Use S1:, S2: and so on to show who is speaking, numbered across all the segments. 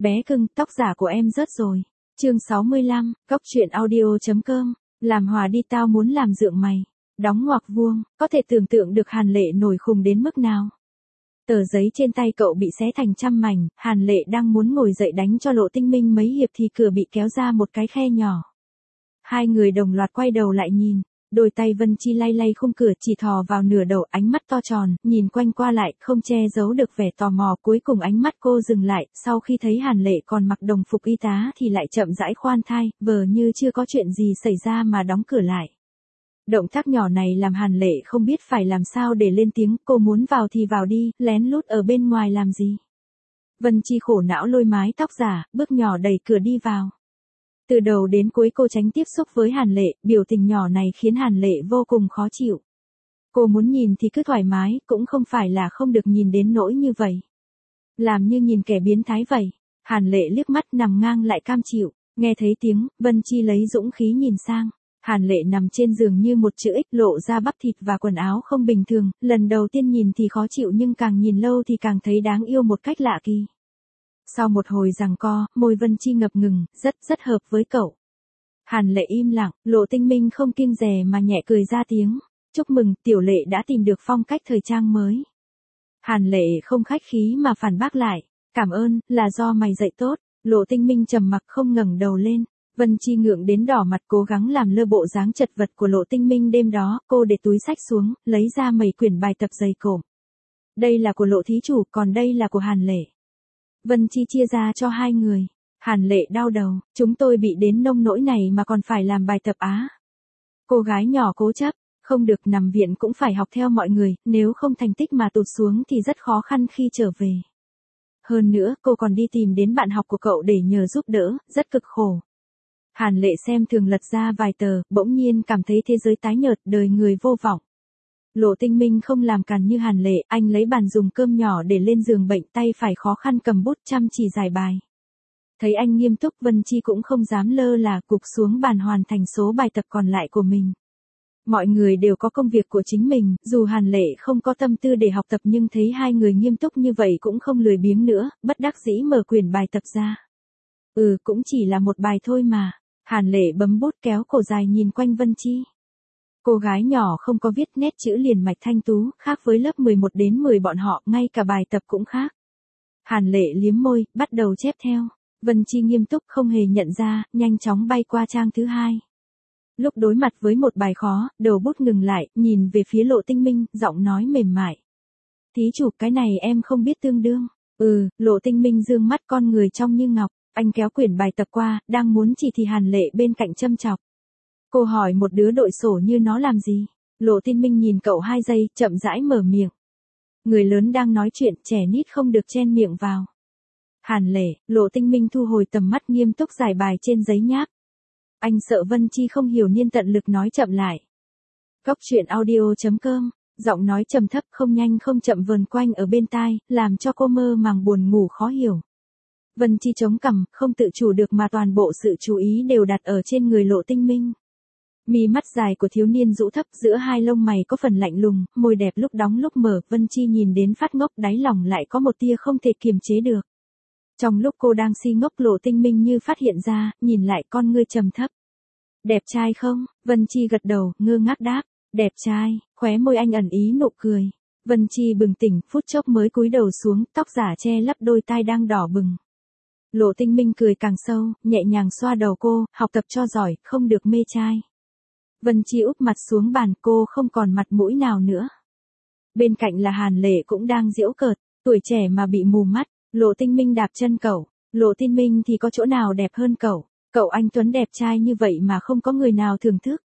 S1: Bé cưng, tóc giả của em rớt rồi. Chương 65, Cóc truyện audio.com, làm hòa đi tao muốn làm dượng mày. Đóng ngoặc vuông, có thể tưởng tượng được Hàn Lệ nổi khùng đến mức nào. Tờ giấy trên tay cậu bị xé thành trăm mảnh, Hàn Lệ đang muốn ngồi dậy đánh cho Lộ Tinh Minh mấy hiệp thì cửa bị kéo ra một cái khe nhỏ. Hai người đồng loạt quay đầu lại nhìn, đôi tay Vân Chi lay lay khung cửa chỉ thò vào nửa đầu, ánh mắt to tròn, nhìn quanh qua lại, không che giấu được vẻ tò mò. Cuối cùng ánh mắt cô dừng lại, sau khi thấy Hàn Lệ còn mặc đồng phục y tá thì lại chậm rãi khoan thai, vờ như chưa có chuyện gì xảy ra mà đóng cửa lại. Động tác nhỏ này làm Hàn Lệ không biết phải làm sao để lên tiếng, cô muốn vào thì vào đi, lén lút ở bên ngoài làm gì. Vân Chi khổ não lôi mái tóc giả, bước nhỏ đẩy cửa đi vào. Từ đầu đến cuối cô tránh tiếp xúc với Hàn Lệ, biểu tình nhỏ này khiến Hàn Lệ vô cùng khó chịu. Cô muốn nhìn thì cứ thoải mái, cũng không phải là không được nhìn đến nỗi như vậy. Làm như nhìn kẻ biến thái vậy. Hàn Lệ liếc mắt nằm ngang lại cam chịu, nghe thấy tiếng, Vân Chi lấy dũng khí nhìn sang. Hàn Lệ nằm trên giường như một chữ X, lộ ra bắp thịt và quần áo không bình thường, lần đầu tiên nhìn thì khó chịu nhưng càng nhìn lâu thì càng thấy đáng yêu một cách lạ kỳ. Sau một hồi giằng co, môi Vân Chi ngập ngừng, rất hợp với cậu. Hàn Lệ im lặng, Lộ Tinh Minh không kiêng dè mà nhẹ cười ra tiếng. Chúc mừng, Tiểu Lệ đã tìm được phong cách thời trang mới. Hàn Lệ không khách khí mà phản bác lại. Cảm ơn, là do mày dạy tốt. Lộ Tinh Minh trầm mặc không ngẩng đầu lên. Vân Chi ngượng đến đỏ mặt cố gắng làm lơ bộ dáng chật vật của Lộ Tinh Minh đêm đó. Cô để túi sách xuống, lấy ra mấy quyển bài tập dày cộm. Đây là của Lộ thí chủ, còn đây là của Hàn Lệ. Vân Chi chia ra cho hai người. Hàn Lệ đau đầu, chúng tôi bị đến nông nỗi này mà còn phải làm bài tập á. Cô gái nhỏ cố chấp, không được, nằm viện cũng phải học theo mọi người, nếu không thành tích mà tụt xuống thì rất khó khăn khi trở về. Hơn nữa, cô còn đi tìm đến bạn học của cậu để nhờ giúp đỡ, rất cực khổ. Hàn Lệ xem thường lật ra vài tờ, bỗng nhiên cảm thấy thế giới tái nhợt, đời người vô vọng. Lộ Tinh Minh không làm càn như Hàn Lệ, anh lấy bàn dùng cơm nhỏ để lên giường bệnh, tay phải khó khăn cầm bút chăm chỉ giải bài. Thấy anh nghiêm túc, Vân Chi cũng không dám lơ là, gục xuống bàn hoàn thành số bài tập còn lại của mình. Mọi người đều có công việc của chính mình, dù Hàn Lệ không có tâm tư để học tập nhưng thấy hai người nghiêm túc như vậy cũng không lười biếng nữa, bất đắc dĩ mở quyển bài tập ra. Cũng chỉ là một bài thôi mà. Hàn Lệ bấm bút kéo cổ dài nhìn quanh Vân Chi. Cô gái nhỏ không có viết nét chữ liền mạch thanh tú, khác với lớp 11 đến 10 bọn họ, ngay cả bài tập cũng khác. Hàn Lệ liếm môi, bắt đầu chép theo. Vân Chi nghiêm túc không hề nhận ra, nhanh chóng bay qua trang thứ hai. Lúc đối mặt với một bài khó, đầu bút ngừng lại, nhìn về phía Lộ Tinh Minh, giọng nói mềm mại. Thí chủ, cái này em không biết tương đương. Lộ Tinh Minh dương mắt con người trong như ngọc, anh kéo quyển bài tập qua, đang muốn chỉ thì Hàn Lệ bên cạnh châm chọc. Cô hỏi một đứa đội sổ như nó làm gì? Lộ Tinh Minh nhìn cậu 2 giây, chậm rãi mở miệng. Người lớn đang nói chuyện, trẻ nít không được chen miệng vào. Hàn Lệ, Lộ Tinh Minh thu hồi tầm mắt nghiêm túc giải bài trên giấy nháp. Anh sợ Vân Chi không hiểu nên tận lực nói chậm lại. Cóc truyện audio.com, giọng nói trầm thấp không nhanh không chậm vờn quanh ở bên tai, làm cho cô mơ màng buồn ngủ khó hiểu. Vân Chi chống cằm, không tự chủ được mà toàn bộ sự chú ý đều đặt ở trên người Lộ Tinh Minh. Mi mắt dài của thiếu niên rũ thấp, giữa hai lông mày có phần lạnh lùng, môi đẹp lúc đóng lúc mở, Vân Chi nhìn đến phát ngốc, đáy lòng lại có một tia không thể kiềm chế được. Trong lúc cô đang si ngốc, Lộ Tinh Minh như phát hiện ra, nhìn lại con ngươi trầm thấp. Đẹp trai không? Vân Chi gật đầu, ngơ ngác đáp. Đẹp trai, khóe môi anh ẩn ý nụ cười. Vân Chi bừng tỉnh, phút chốc mới cúi đầu xuống, tóc giả che lấp đôi tai đang đỏ bừng. Lộ Tinh Minh cười càng sâu, nhẹ nhàng xoa đầu cô, học tập cho giỏi, không được mê trai. Vân Chi úp mặt xuống bàn, cô không còn mặt mũi nào nữa. Bên cạnh là Hàn Lệ cũng đang giễu cợt, tuổi trẻ mà bị mù mắt. Lộ Tinh Minh đạp chân cậu. Lộ Tinh Minh thì có chỗ nào đẹp hơn cậu? Cậu anh tuấn đẹp trai như vậy mà không có người nào thưởng thức.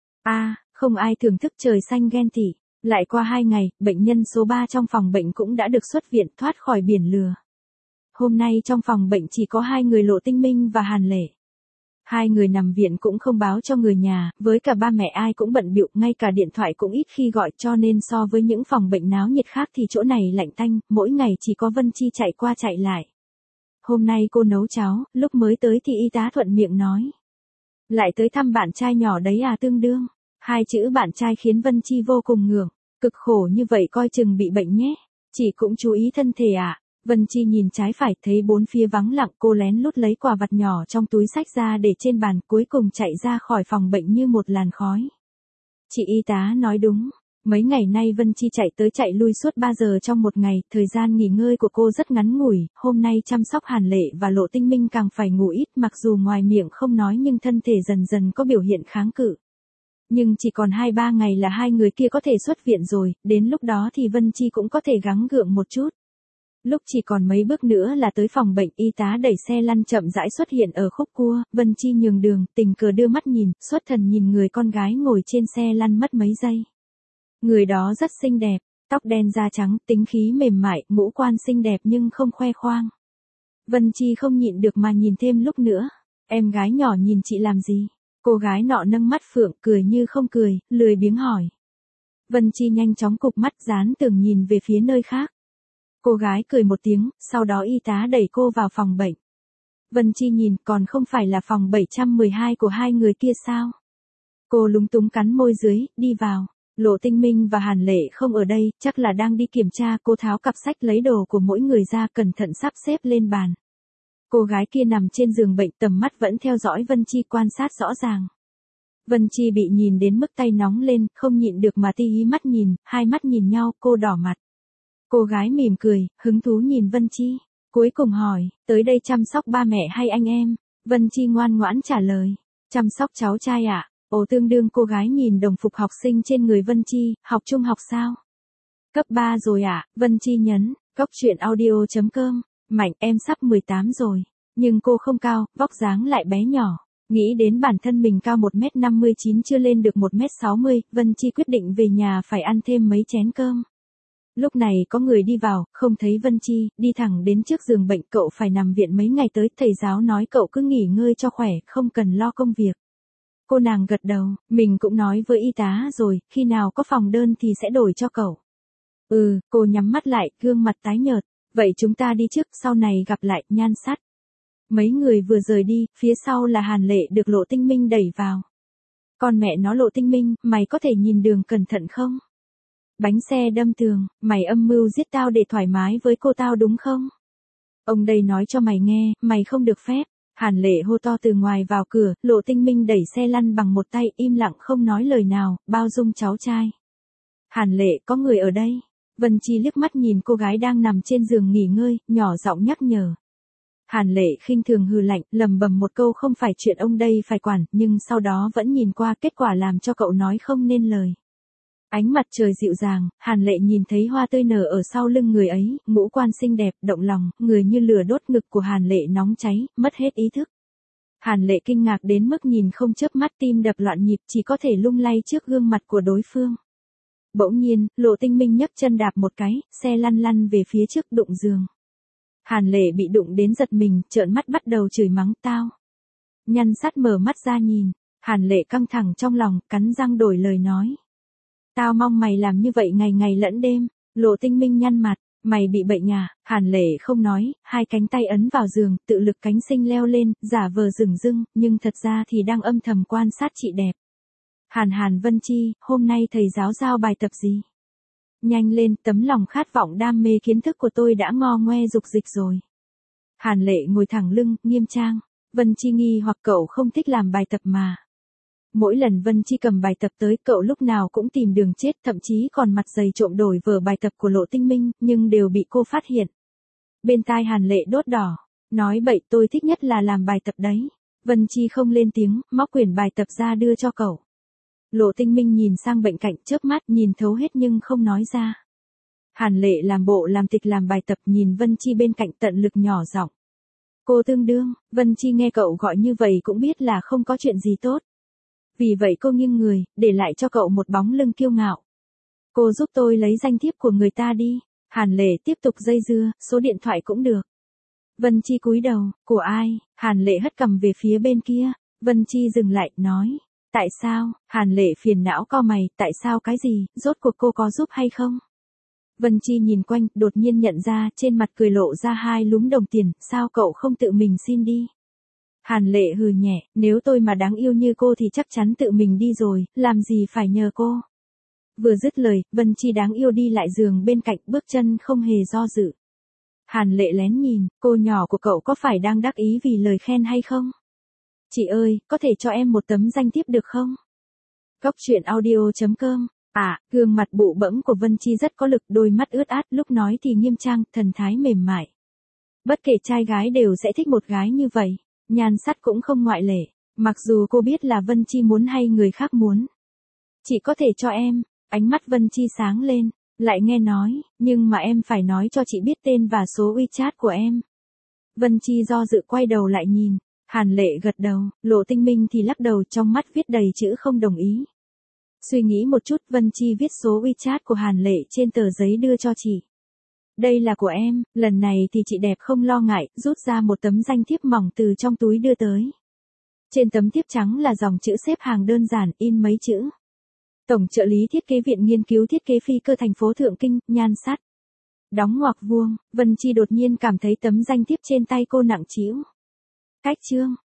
S1: Không ai thưởng thức, trời xanh ghen tị. Lại qua 2 ngày, bệnh nhân số 3 trong phòng bệnh cũng đã được xuất viện, thoát khỏi biển lừa. Hôm nay trong phòng bệnh chỉ có 2 người, Lộ Tinh Minh và Hàn Lệ. 2 người nằm viện cũng không báo cho người nhà, với cả ba mẹ ai cũng bận bịu, ngay cả điện thoại cũng ít khi gọi, cho nên so với những phòng bệnh náo nhiệt khác thì chỗ này lạnh tanh, mỗi ngày chỉ có Vân Chi chạy qua chạy lại. Hôm nay cô nấu cháo, lúc mới tới thì y tá thuận miệng nói. Lại tới thăm bạn trai nhỏ đấy à? Tương đương. 2 chữ bạn trai khiến Vân Chi vô cùng ngượng. Cực khổ như vậy coi chừng bị bệnh nhé. Chị cũng chú ý thân thể à? Vân Chi nhìn trái phải thấy bốn phía vắng lặng, cô lén lút lấy quà vặt nhỏ trong túi xách ra để trên bàn, cuối cùng chạy ra khỏi phòng bệnh như một làn khói. Chị y tá nói đúng. Mấy ngày nay Vân Chi chạy tới chạy lui suốt 3 giờ trong một ngày, thời gian nghỉ ngơi của cô rất ngắn ngủi, hôm nay chăm sóc Hàn Lệ và Lộ Tinh Minh càng phải ngủ ít, mặc dù ngoài miệng không nói nhưng thân thể dần dần có biểu hiện kháng cự. Nhưng chỉ còn 2-3 ngày là hai người kia có thể xuất viện rồi, đến lúc đó thì Vân Chi cũng có thể gắng gượng một chút. Lúc chỉ còn mấy bước nữa là tới phòng bệnh, y tá đẩy xe lăn chậm rãi xuất hiện ở khúc cua, Vân Chi nhường đường, tình cờ đưa mắt nhìn, xuất thần nhìn người con gái ngồi trên xe lăn mất mấy giây. Người đó rất xinh đẹp, tóc đen da trắng, tính khí mềm mại, ngũ quan xinh đẹp nhưng không khoe khoang. Vân Chi không nhịn được mà nhìn thêm lúc nữa. Em gái nhỏ nhìn chị làm gì? Cô gái nọ nâng mắt phượng, cười như không cười, lười biếng hỏi. Vân Chi nhanh chóng cụp mắt dán tường nhìn về phía nơi khác. Cô gái cười một tiếng, sau đó y tá đẩy cô vào phòng bệnh. Vân Chi nhìn, còn không phải là phòng 712 của hai người kia sao? Cô lúng túng cắn môi dưới, đi vào. Lộ Tinh Minh và Hàn Lệ không ở đây, chắc là đang đi kiểm tra. Cô tháo cặp sách lấy đồ của mỗi người ra, cẩn thận sắp xếp lên bàn. Cô gái kia nằm trên giường bệnh, tầm mắt vẫn theo dõi Vân Chi, quan sát rõ ràng. Vân Chi bị nhìn đến mức tay nóng lên, không nhịn được mà tí hí mắt nhìn, hai mắt nhìn nhau, cô đỏ mặt. Cô gái mỉm cười, hứng thú nhìn Vân Chi, cuối cùng hỏi, tới đây chăm sóc ba mẹ hay anh em? Vân Chi ngoan ngoãn trả lời, chăm sóc cháu trai ạ. Ồ, tương đương. Cô gái nhìn đồng phục học sinh trên người Vân Chi, học trung học sao? Cấp 3 rồi ạ. Vân Chi nhấn, Cóc truyện audio.com, Mạnh em sắp 18 rồi, nhưng cô không cao, vóc dáng lại bé nhỏ. Nghĩ đến bản thân mình cao 1m59 chưa lên được 1m60, Vân Chi quyết định về nhà phải ăn thêm mấy chén cơm. Lúc này có người đi vào, không thấy Vân Chi, đi thẳng đến trước giường bệnh. Cậu phải nằm viện mấy ngày tới, thầy giáo nói cậu cứ nghỉ ngơi cho khỏe, không cần lo công việc. Cô nàng gật đầu, mình cũng nói với y tá rồi, khi nào có phòng đơn thì sẽ đổi cho cậu. Ừ, cô nhắm mắt lại, gương mặt tái nhợt. Vậy chúng ta đi trước, sau này gặp lại, nhan sắt. Mấy người vừa rời đi, phía sau là Hàn Lệ được Lộ Tinh Minh đẩy vào. Con mẹ nó, Lộ Tinh Minh, mày có thể nhìn đường cẩn thận không? Bánh xe đâm tường, mày âm mưu giết tao để thoải mái với cô tao đúng không? Ông đây nói cho mày nghe, mày không được phép. Hàn Lệ hô to từ ngoài vào cửa, Lộ Tinh Minh đẩy xe lăn bằng một tay, im lặng không nói lời nào, bao dung cháu trai. Hàn Lệ, có người ở đây. Vân Chi liếc mắt nhìn cô gái đang nằm trên giường nghỉ ngơi, nhỏ giọng nhắc nhở. Hàn Lệ khinh thường hừ lạnh, lầm bầm một câu không phải chuyện ông đây phải quản, nhưng sau đó vẫn nhìn qua, kết quả làm cho cậu nói không nên lời. Ánh mặt trời dịu dàng, Hàn Lệ nhìn thấy hoa tươi nở ở sau lưng người ấy, ngũ quan xinh đẹp, động lòng, người như lửa đốt, ngực của Hàn Lệ nóng cháy, mất hết ý thức. Hàn Lệ kinh ngạc đến mức nhìn không chớp mắt, tim đập loạn nhịp, chỉ có thể lung lay trước gương mặt của đối phương. Bỗng nhiên, Lộ Tinh Minh nhấc chân đạp một cái, xe lăn lăn về phía trước, đụng giường. Hàn Lệ bị đụng đến giật mình, trợn mắt bắt đầu chửi mắng tao. Nhan sắt mở mắt ra nhìn, Hàn Lệ căng thẳng trong lòng, cắn răng đổi lời nói. Tao mong mày làm như vậy ngày ngày lẫn đêm. Lộ Tinh Minh nhăn mặt, mày bị bệnh à? Hàn Lệ không nói, hai cánh tay ấn vào giường, tự lực cánh sinh leo lên, giả vờ dửng dưng, nhưng thật ra thì đang âm thầm quan sát chị đẹp. Hàn Vân Chi, hôm nay thầy giáo giao bài tập gì? Nhanh lên, tấm lòng khát vọng đam mê kiến thức của tôi đã ngo ngoe dục dịch rồi. Hàn Lệ ngồi thẳng lưng, nghiêm trang. Vân Chi nghi hoặc cậu không thích làm bài tập mà. Mỗi lần Vân Chi cầm bài tập tới, cậu lúc nào cũng tìm đường chết, thậm chí còn mặt dày trộm đổi vở bài tập của Lộ Tinh Minh, nhưng đều bị cô phát hiện. Bên tai Hàn Lệ đốt đỏ, nói bậy, tôi thích nhất là làm bài tập đấy. Vân Chi không lên tiếng, móc quyển bài tập ra đưa cho cậu. Lộ Tinh Minh nhìn sang bên cạnh, chớp mắt, nhìn thấu hết nhưng không nói ra. Hàn Lệ làm bộ làm tịch làm bài tập, nhìn Vân Chi bên cạnh, tận lực nhỏ giọng. Cô tương đương. Vân Chi nghe cậu gọi như vậy cũng biết là không có chuyện gì tốt. Vì vậy cô nghiêng người, để lại cho cậu một bóng lưng kiêu ngạo. Cô giúp tôi lấy danh thiếp của người ta đi. Hàn Lệ tiếp tục dây dưa, số điện thoại cũng được. Vân Chi cúi đầu, của ai? Hàn Lệ hất cằm về phía bên kia. Vân Chi dừng lại, nói. Tại sao? Hàn Lệ phiền não cau mày, tại sao cái gì, rốt cuộc cô có giúp hay không? Vân Chi nhìn quanh, đột nhiên nhận ra, trên mặt cười lộ ra hai lúm đồng tiền, sao cậu không tự mình xin đi? Hàn Lệ hừ nhẹ, nếu tôi mà đáng yêu như cô thì chắc chắn tự mình đi rồi, làm gì phải nhờ cô. Vừa dứt lời, Vân Chi đáng yêu đi lại giường bên cạnh, bước chân không hề do dự. Hàn Lệ lén nhìn, cô nhỏ của cậu có phải đang đắc ý vì lời khen hay không? Chị ơi, có thể cho em một tấm danh thiếp được không? Góc truyện audio.com. Gương mặt bụ bẫm của Vân Chi rất có lực, đôi mắt ướt át, lúc nói thì nghiêm trang, thần thái mềm mại. Bất kể trai gái đều sẽ thích một gái như vậy, Nhan Sát cũng không ngoại lệ, mặc dù cô biết là Vân Chi muốn hay người khác muốn. Chị có thể cho em, ánh mắt Vân Chi sáng lên, lại nghe nói, nhưng mà em phải nói cho chị biết tên và số WeChat của em. Vân Chi do dự quay đầu lại nhìn, Hàn Lệ gật đầu, Lộ Tinh Minh thì lắc đầu, trong mắt viết đầy chữ không đồng ý. Suy nghĩ một chút, Vân Chi viết số WeChat của Hàn Lệ trên tờ giấy đưa cho chị. Đây là của em, lần này thì chị đẹp không lo ngại, rút ra một tấm danh thiếp mỏng từ trong túi đưa tới. Trên tấm thiếp trắng là dòng chữ xếp hàng đơn giản, in mấy chữ. Tổng trợ lý thiết kế Viện Nghiên cứu Thiết kế Phi cơ thành phố Thượng Kinh, Nhan Sát. Đóng ngoặc vuông, Vân Chi đột nhiên cảm thấy tấm danh thiếp trên tay cô nặng trĩu. Cách chương.